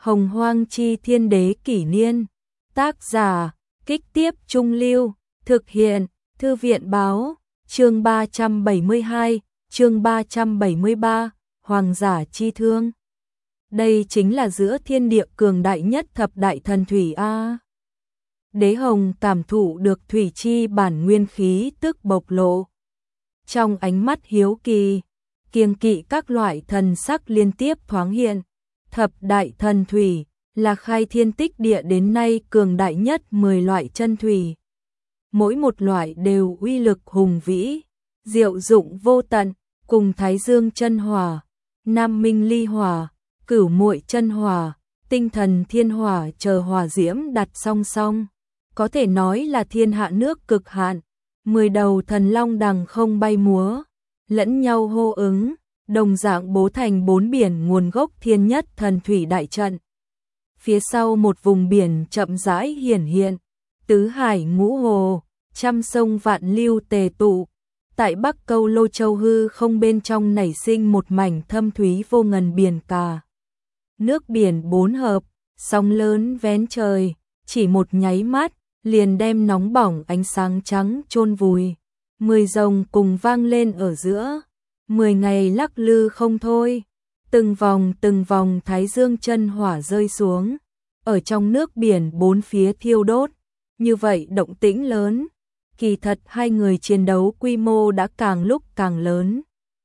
Hồng Hoang Chi Thiên Đế Kỷ Niên. Tác giả, Kích Tiếp Trung Lưu. Thực hiện, Thư viện Báo. Chương 372, chương 373, Hoàng giả chi thương. Đây chính là giữa thiên địa cường đại nhất thập đại thần thủy A. Đế Hồng cảm thụ được thủy chi bản nguyên khí tức bộc lộ. Trong ánh mắt hiếu kỳ, kiêng kỵ các loại thần sắc liên tiếp thoáng hiện. Thập đại thần thủy là khai thiên tích địa đến nay cường đại nhất 10 loại chân thủy. Mỗi một loại đều uy lực hùng vĩ, diệu dụng vô tận, cùng Thái Dương chân hỏa, Nam Minh ly hỏa, Cửu Muội chân hỏa, Tinh Thần thiên hỏa chờ hỏa diễm đặt song song, có thể nói là thiên hạ nước cực hạn. 10 đầu thần long đằng không bay múa, lẫn nhau hô ứng, đồng dạng bố thành 4 biển nguồn gốc thiên nhất thần thủy đại trận. Phía sau một vùng biển chậm rãi hiển hiện, tứ hải ngũ hồ, trăm sông vạn lưu tề tụ. Tại Bắc Câu Lô Châu hư không bên trong nảy sinh một mảnh thâm thúy vô ngần biển cả. Nước biển bốn hợp, sóng lớn vén trời, chỉ một nháy mắt, liền đem nóng bỏng ánh sáng trắng chôn vùi. 10 rồng cùng vang lên ở giữa, 10 ngày lắc lư không thôi. Từng vòng Thái Dương chân hỏa rơi xuống, ở trong nước biển bốn phía thiêu đốt. Như vậy động tĩnh lớn, kỳ thật hai người chiến đấu quy mô đã càng lúc càng lớn.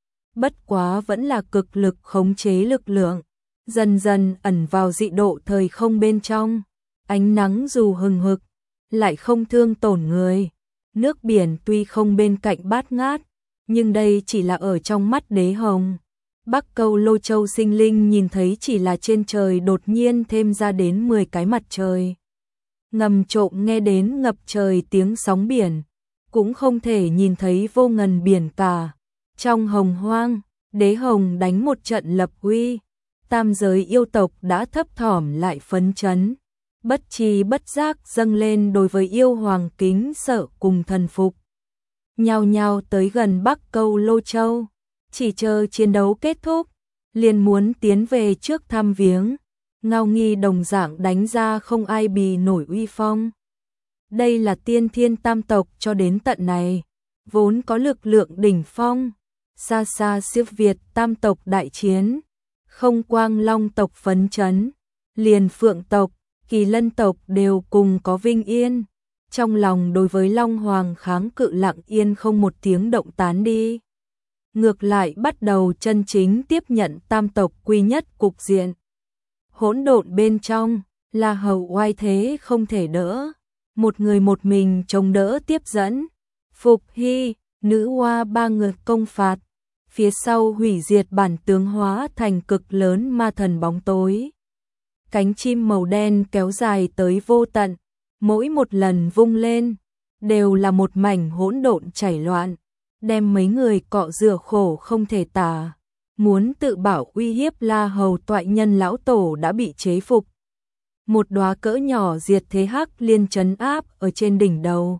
Bất quá vẫn là cực lực khống chế lực lượng, dần dần ẩn vào dị độ thời không bên trong. Ánh nắng dù hừng hực, lại không thương tổn người. Nước biển tuy không bên cạnh bát ngát, nhưng đây chỉ là ở trong mắt Đế Hồng. Bắc Câu Lô Châu sinh linh nhìn thấy chỉ là trên trời đột nhiên thêm ra đến 10 cái mặt trời. Ngầm trộm nghe đến ngập trời tiếng sóng biển, cũng không thể nhìn thấy vô ngần biển cả. Trong hồng hoang, Đế Hồng đánh một trận lập uy, tam giới yêu tộc đã thấp thỏm lại phấn chấn, bất tri bất giác dâng lên đối với yêu hoàng kính sợ cùng thần phục. Nhao nhao tới gần Bắc Câu Lô Châu, chỉ chờ chiến đấu kết thúc, liền muốn tiến về trước thăm viếng. Ngao Nghi đồng dạng đánh ra không ai bì nổi uy phong. Đây là tiên thiên tam tộc cho đến tận này, vốn có lực lượng đỉnh phong, xa xa siêu việt tam tộc đại chiến. Không quang long tộc phấn chấn, liền phượng tộc, kỳ lân tộc đều cùng có vinh yên. Trong lòng đối với Long Hoàng kháng cự lặng yên không một tiếng động tán đi. Ngược lại bắt đầu chân chính tiếp nhận tam tộc quy nhất cục diện. Hỗn độn bên trong, La Hầu oai thế không thể đỡ. Một người một mình chống đỡ tiếp dẫn. Phục Hy, nữ hoa 3 người công phạt. Phía sau hủy diệt bản tướng hóa thành cực lớn ma thần bóng tối. Cánh chim màu đen kéo dài tới vô tận. Mỗi một lần vung lên, đều là một mảnh hỗn độn chảy loạn. Đem mấy người cọ rửa khổ không thể tả. Muốn tự bảo uy hiếp La Hầu toại nhân lão tổ đã bị chế phục. Một đóa cỡ nhỏ diệt thế hắc liên trấn áp ở trên đỉnh đầu.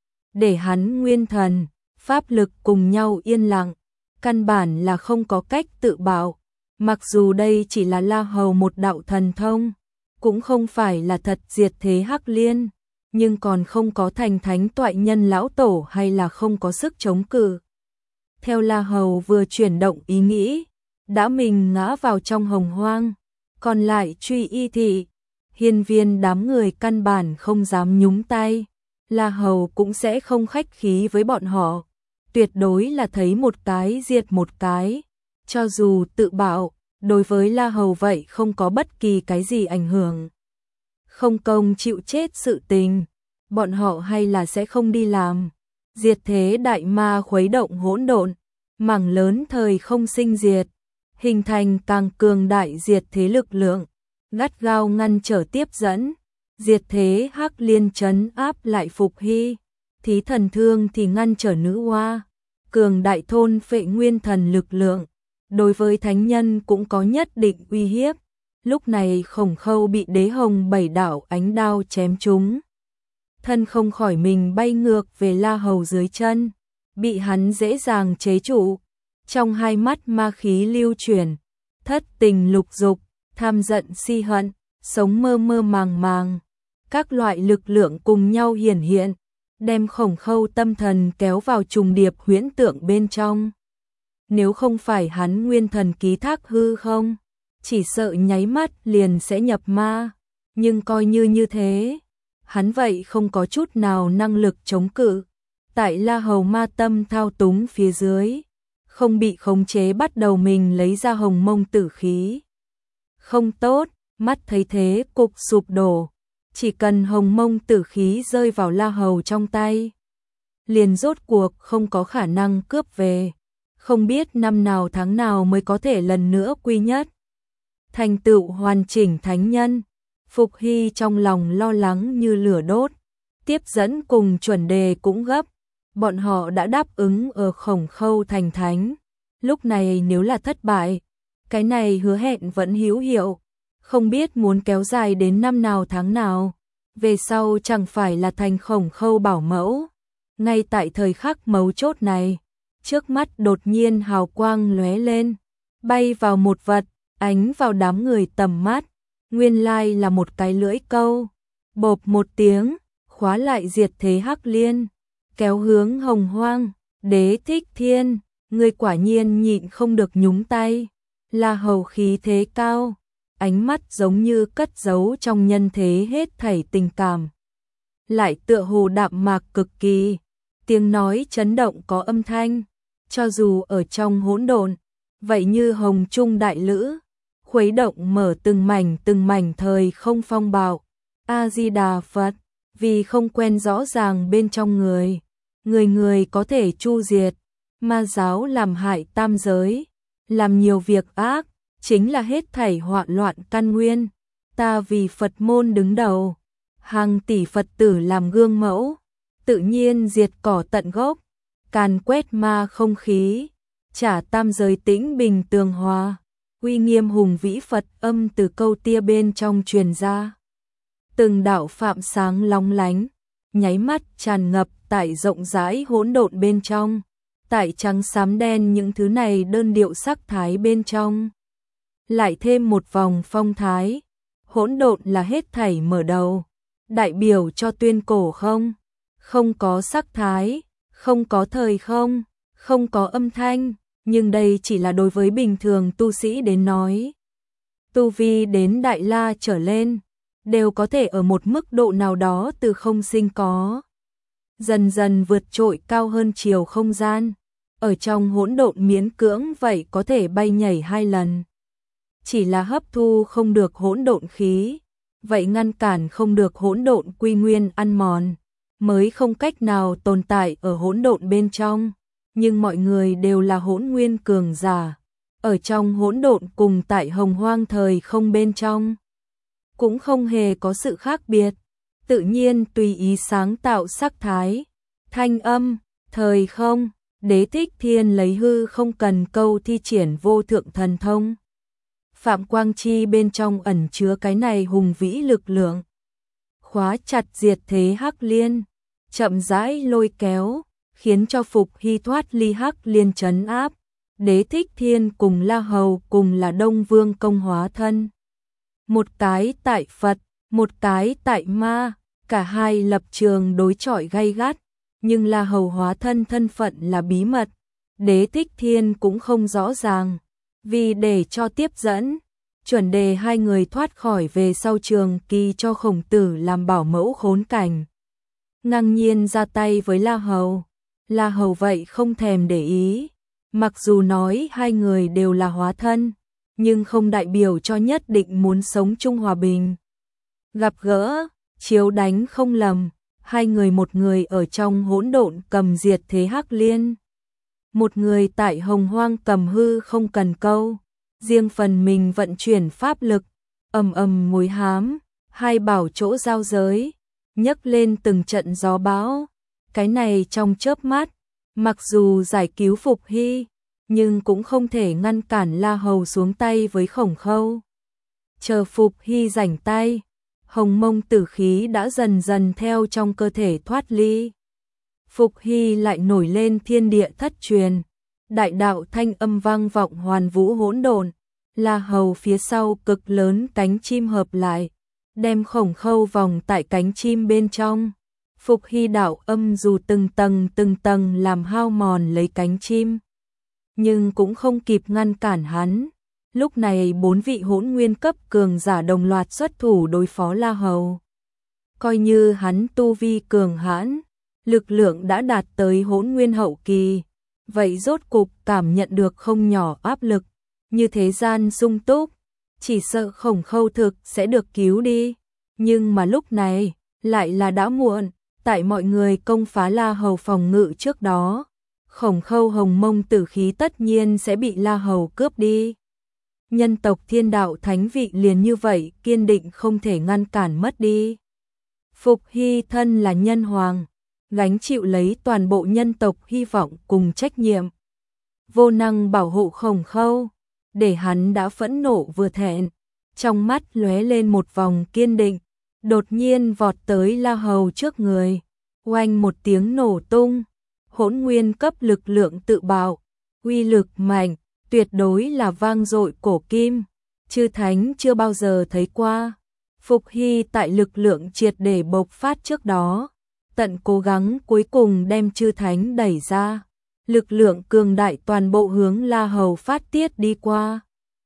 Để hắn nguyên thần, pháp lực cùng nhau yên lặng. Căn bản là không có cách tự bảo. Mặc dù đây chỉ là La Hầu một đạo thần thông, cũng không phải là thật diệt thế hắc liên, nhưng còn không có thành thánh toại nhân lão tổ hay là không có sức chống cự. Theo La Hầu vừa chuyển động ý nghĩ, đã mình ngã vào trong hồng hoang, còn lại truy y thị, hiên viên đám người căn bản không dám nhúng tay. La Hầu cũng sẽ không khách khí với bọn họ, tuyệt đối là thấy một cái diệt một cái. Cho dù tự bảo, đối với La Hầu vậy không có bất kỳ cái gì ảnh hưởng. Không công chịu chết sự tình, bọn họ hay là sẽ không đi làm. Diệt thế đại ma khuấy động hỗn độn, mảng lớn thời không sinh diệt, hình thành càng cường đại diệt thế lực lượng, gắt gao ngăn trở tiếp dẫn. Diệt thế hắc liên trấn áp lại Phục Hy, thí thần thương thì ngăn trở nữ hoa, cường đại thôn phệ nguyên thần lực lượng. Đối với thánh nhân cũng có nhất định uy hiếp. Lúc này Khổng Khâu bị Đế Hồng 7 đạo ánh đao chém trúng. Thân không khỏi mình bay ngược về La Hầu dưới chân, bị hắn dễ dàng chế trụ. Trong hai mắt ma khí lưu chuyển, thất tình lục dục, tham giận si hận, sống mơ mơ màng màng, các loại lực lượng cùng nhau hiển hiện, đem Khổng Khâu tâm thần kéo vào trùng điệp huyễn tượng bên trong. Nếu không phải hắn nguyên thần ký thác hư không, chỉ sợ nháy mắt liền sẽ nhập ma, nhưng coi như thế, hắn vậy không có chút nào năng lực chống cự. Tại La Hầu ma tâm thao túng phía dưới, không bị khống chế bắt đầu mình lấy ra hồng mông tử khí. Không tốt, mắt thấy thế cục sụp đổ, chỉ cần hồng mông tử khí rơi vào La Hầu trong tay, liền rốt cuộc không có khả năng cướp về, không biết năm nào tháng nào mới có thể lần nữa quy nhất. Thành tựu hoàn chỉnh thánh nhân, Phục Hy trong lòng lo lắng như lửa đốt, tiếp dẫn cùng chuẩn đề cũng gấp, bọn họ đã đáp ứng ở Khổng Khâu thành thánh, lúc này nếu là thất bại, cái này hứa hẹn vẫn hữu hiệu, không biết muốn kéo dài đến năm nào tháng nào, về sau chẳng phải là thành Khổng Khâu bảo mẫu. Ngay tại thời khắc mấu chốt này, trước mắt đột nhiên hào quang lóe lên, bay vào một vật, ánh vào đám người tầm mắt, nguyên lai là một cái lưỡi câu, bộp một tiếng, khóa lại diệt thế Hắc Liên, kéo hướng Hồng Hoang. Đế Thích Thiên, người quả nhiên nhịn không được nhúng tay. La Hầu khí thế cao, ánh mắt giống như cất giấu trong nhân thế hết thảy tình cảm, lại tựa hồ đạm mạc cực kỳ, tiếng nói chấn động có âm thanh, cho dù ở trong hỗn độn, vậy như hồng trung đại lữ, khuấy động mở từng mảnh thời không phong bạo. A Di Đà Phật, vì không quen rõ ràng bên trong người người có thể chu diệt, ma giáo làm hại tam giới, làm nhiều việc ác, chính là hết thảy họa loạn căn nguyên. Ta vì Phật môn đứng đầu, hàng tỷ Phật tử làm gương mẫu, tự nhiên diệt cỏ tận gốc, càn quét ma không khí, trả tam giới tĩnh bình tường hòa. Uy nghiêm hùng vĩ Phật âm từ câu tia bên trong truyền ra. Từng đạo phạm sáng long lánh, nháy mắt tràn ngập tại rộng rãi hỗn độn bên trong, tại trắng xám đen những thứ này đơn điệu sắc thái bên trong. Lại thêm một vòng phong thái, hỗn độn là hết thảy mở đầu, đại biểu cho tuyên cổ không có sắc thái, không có thời không có âm thanh, nhưng đây chỉ là đối với bình thường tu sĩ đến nói. Tu vi đến Đại La trở lên, đều có thể ở một mức độ nào đó từ không sinh có, dần dần vượt trội cao hơn chiều không gian, ở trong hỗn độn miễn cưỡng vậy có thể bay nhảy 2 lần. Chỉ là hấp thu không được hỗn độn khí, vậy ngăn cản không được hỗn độn quy nguyên ăn mòn, mới không cách nào tồn tại ở hỗn độn bên trong. Nhưng mọi người đều là hỗn nguyên cường giả, ở trong hỗn độn cùng tại hồng hoang thời không bên trong, cũng không hề có sự khác biệt, tự nhiên tùy ý sáng tạo sắc thái, thanh âm, thời không. Đế Thích Thiên lấy hư không cần câu thi triển vô thượng thần thông. Phạm Quang Chi bên trong ẩn chứa cái này hùng vĩ lực lượng, khóa chặt diệt thế Hắc Liên, chậm rãi lôi kéo, khiến cho Phục Hy thoát ly Hắc Liên trấn áp. Đế Thích Thiên cùng La Hầu cùng là Đông Vương công hóa thân, một cái tại Phật, một cái tại ma, cả hai lập trường đối chọi gay gắt, nhưng La Hầu hóa thân thân phận là bí mật, Đế Thích Thiên cũng không rõ ràng, vì để cho tiếp dẫn, chuẩn đề hai người thoát khỏi về sau trường kỳ cho Khổng Tử làm bảo mẫu khốn cảnh, ngang nhiên ra tay với La Hầu. La Hầu vậy không thèm để ý, mặc dù nói hai người đều là hóa thân, nhưng không đại biểu cho nhất định muốn sống chung hòa bình. Gặp gỡ, chiếu đánh không lầm, hai người, một người ở trong hỗn độn cầm diệt thế Hắc Liên, một người tại hồng hoang cầm hư không cần câu, riêng phần mình vận chuyển pháp lực, ầm ầm ngồi hám, hai bảo chỗ giao giới, nhấc lên từng trận gió bão. Cái này trong chớp mắt, mặc dù giải cứu Phục Hy, nhưng cũng không thể ngăn cản La Hầu xuống tay với Khổng Khâu. Chờ Phục Hy rảnh tay, hồng mông tử khí đã dần dần theo trong cơ thể thoát ly. Phục Hy lại nổi lên thiên địa thất truyền, đại đạo thanh âm vang vọng hoàn vũ hỗn độn, La Hầu phía sau cực lớn cánh chim hợp lại, đem Khổng Khâu vòng tại cánh chim bên trong. Phục Hy đạo âm dù từng tầng làm hao mòn lấy cánh chim, nhưng cũng không kịp ngăn cản hắn. Lúc này 4 vị hỗn nguyên cấp cường giả đồng loạt xuất thủ đối phó La Hầu. Coi như hắn tu vi cường hãn, lực lượng đã đạt tới hỗn nguyên hậu kỳ, vậy rốt cục cảm nhận được không nhỏ áp lực, như thế gian sung túc, chỉ sợ Khổng Khâu thực sẽ được cứu đi. Nhưng mà lúc này, lại là đã muộn, tại mọi người công phá La Hầu phòng ngự trước đó, Khổng Khâu hồng mông tử khí tất nhiên sẽ bị La Hầu cướp đi. Nhân tộc Thiên Đạo Thánh vị liền như vậy kiên định không thể ngăn cản mất đi. Phục Hy thân là nhân hoàng, gánh chịu lấy toàn bộ nhân tộc hy vọng cùng trách nhiệm, vô năng bảo hộ Khổng Khâu, để hắn đã phẫn nộ vừa thẹn, trong mắt lóe lên một vòng kiên định, đột nhiên vọt tới La Hầu trước người, oanh một tiếng nổ tung, hỗn nguyên cấp lực lượng tự bạo, uy lực mạnh, tuyệt đối là vang dội cổ kim, chư thánh chưa bao giờ thấy qua. Phục Hy tại lực lượng triệt để bộc phát trước đó, tận cố gắng cuối cùng đem chư thánh đẩy ra, lực lượng cường đại toàn bộ hướng La Hầu phát tiết đi qua.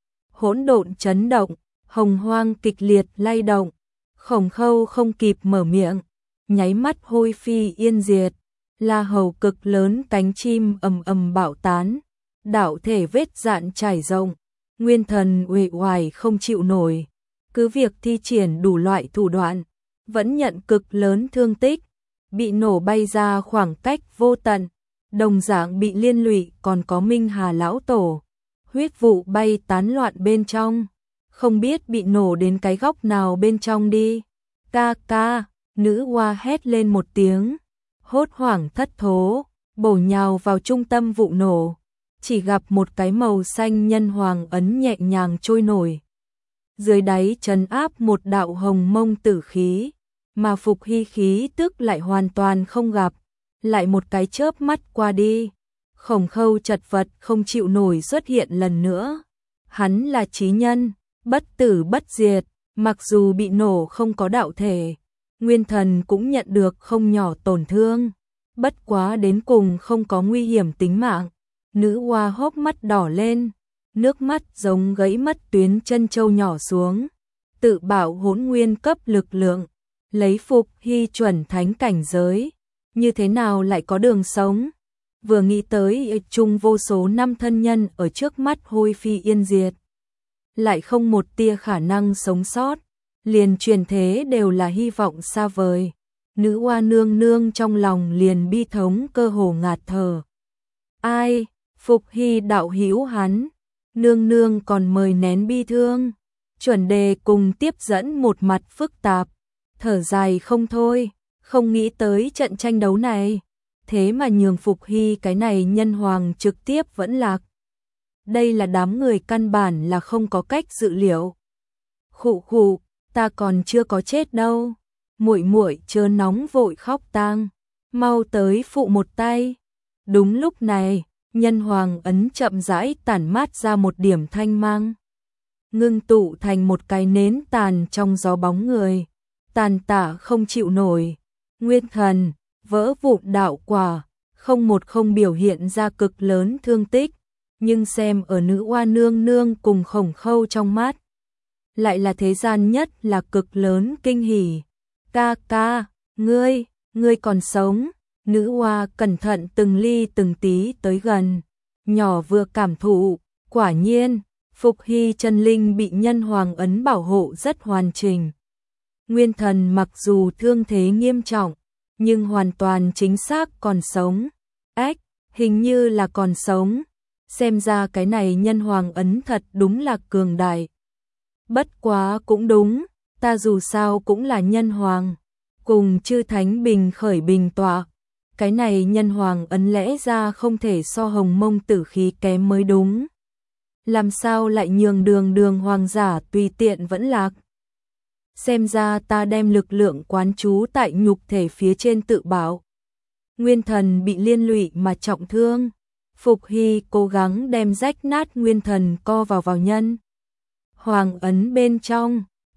Hỗn độn chấn động, hồng hoang kịch liệt lay động, Khổng Khâu không kịp mở miệng, nháy mắt hôi phi yên diệt. La Hầu cực lớn cánh chim ầm ầm bạo tán, đạo thể vết dạn trải rộng, nguyên thần uể oải không chịu nổi, cứ việc thi triển đủ loại thủ đoạn, vẫn nhận cực lớn thương tích, bị nổ bay ra khoảng cách vô tận, đồng dạng bị liên lụy còn có Minh Hà lão tổ, huyết vụ bay tán loạn bên trong, không biết bị nổ đến cái góc nào bên trong đi. Ca ca, nữ hoa hét lên một tiếng, hốt hoảng thất thố, bổ nhào vào trung tâm vụ nổ, chỉ gặp một cái màu xanh nhân hoàng ấn nhẹ nhàng trôi nổi. Dưới đáy trấn áp một đạo hồng mông tử khí, mà Phục Hy khí tức lại hoàn toàn không gặp, lại một cái chớp mắt qua đi. Khổng Khâu chật vật không chịu nổi xuất hiện lần nữa. Hắn là chí nhân, bất tử bất diệt, mặc dù bị nổ không có đạo thể, nguyên thần cũng nhận được không nhỏ tổn thương, bất quá đến cùng không có nguy hiểm tính mạng. Nữ hoa hốc mắt đỏ lên, nước mắt giống gãy mất tuyến chân châu nhỏ xuống, tự bảo hỗn nguyên cấp lực lượng, lấy Phục Hy chuẩn thánh cảnh giới, như thế nào lại có đường sống. Vừa nghĩ tới chung vô số năm thân nhân ở trước mắt hôi phi yên diệt, lại không một tia khả năng sống sót, liền truyền thế đều là hy vọng xa vời. Nữ hoa nương nương trong lòng liền bi thống cơ hồ ngạt thở. Ai, Phục Hy đạo hữu hắn, nương nương còn mời nén bi thương. Chuẩn Đề cùng tiếp dẫn một mặt phức tạp, thở dài không thôi, không nghĩ tới trận tranh đấu này, thế mà nhường Phục Hy cái này nhân hoàng trực tiếp vẫn lạc. Đây là đám người căn bản là không có cách dự liệu. Khụ khụ, ta còn chưa có chết đâu. Muội muội chớ nóng vội khóc tang, mau tới phụ một tay. Đúng lúc này, nhân hoàng ấn chậm rãi tản mát ra một điểm thanh mang, ngưng tụ thành một cái nến tàn trong gió bóng người, tàn tả không chịu nổi. Nguyên thần vỡ vụn đạo quả, không biểu hiện ra cực lớn thương tích, nhưng xem ở nữ hoa nương nương cùng Khổng Khâu trong mắt, lại là thế gian nhất là cực lớn kinh hỉ. Ca ca, ngươi còn sống. Nữ hoa cẩn thận từng ly từng tí tới gần, nhỏ vừa cảm thụ, quả nhiên, Phục Hy chân linh bị nhân hoàng ấn bảo hộ rất hoàn chỉnh. Nguyên thần mặc dù thương thế nghiêm trọng, nhưng hoàn toàn chính xác còn sống. Ách, hình như là còn sống. Xem ra cái này nhân hoàng ấn thật đúng là cường đại. Bất quá cũng đúng, ta dù sao cũng là nhân hoàng, cùng chư thánh bình khởi bình tọa. Cái này nhân hoàng ấn lẽ ra không thể so hồng mông tử khí kém mới đúng. Làm sao lại nhường đường hoàng giả tùy tiện vẫn lạc. Xem ra ta đem lực lượng quán trú tại nhục thể phía trên tự bảo. Nguyên thần bị liên lụy mà trọng thương. Phục Hy cố gắng đem rách nát nguyên thần co vào nhân hoàng ấn bên trong,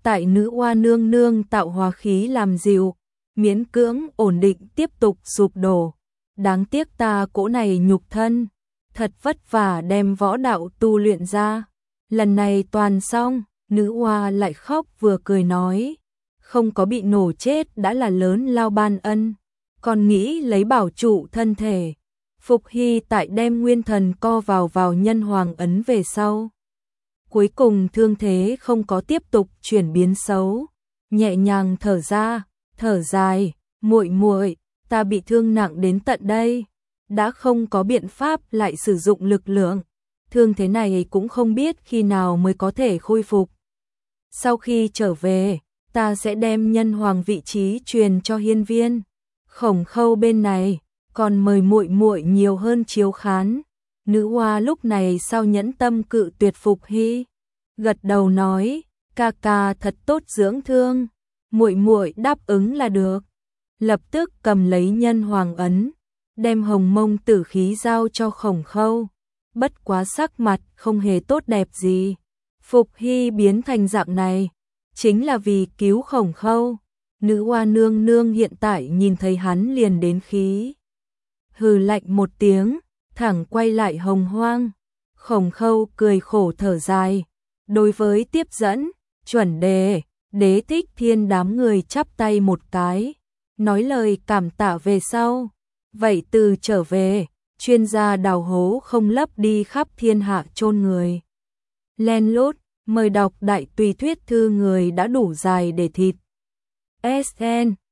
tại nữ oa nương nương tạo hòa khí làm dịu, miễn cưỡng ổn định tiếp tục sụp đổ. Đáng tiếc ta cỗ này nhục thân, thật vất vả đem võ đạo tu luyện ra. Lần này toàn xong, nữ oa lại khóc vừa cười nói, không có bị nổ chết đã là lớn lao ban ân, còn nghĩ lấy bảo trụ thân thể. Phục Hy tại đem nguyên thần co vào nhân hoàng ấn về sau. Cuối cùng thương thế không có tiếp tục chuyển biến xấu, nhẹ nhàng thở ra, thở dài, muội muội, ta bị thương nặng đến tận đây, đã không có biện pháp lại sử dụng lực lượng, thương thế này cũng không biết khi nào mới có thể khôi phục. Sau khi trở về, ta sẽ đem nhân hoàng vị trí truyền cho hiên viên. Khổng Khâu bên này, còn mời muội muội nhiều hơn chiếu khán. Nữ oa lúc này sao nhẫn tâm cự tuyệt Phục Hy, gật đầu nói, ca ca thật tốt dưỡng thương, muội muội đáp ứng là được. Lập tức cầm lấy nhân hoàng ấn, đem hồng mông tử khí giao cho Khổng Khâu. Bất quá sắc mặt không hề tốt đẹp gì. Phục Hy biến thành dạng này, chính là vì cứu Khổng Khâu. Nữ oa nương nương hiện tại nhìn thấy hắn liền đến khí. Hừ lạnh một tiếng, thẳng quay lại Hồng Hoang. Khổng Khâu cười khổ thở dài. Đối với tiếp dẫn, chuẩn đề, Đế Thích Thiên đám người chắp tay một cái, nói lời cảm tạ về sau. Vậy từ trở về, chuyên gia đào hố không lấp đi khắp thiên hạ chôn người. Len lút, mời đọc đại tùy thuyết thư người đã đủ dài để thịt. SN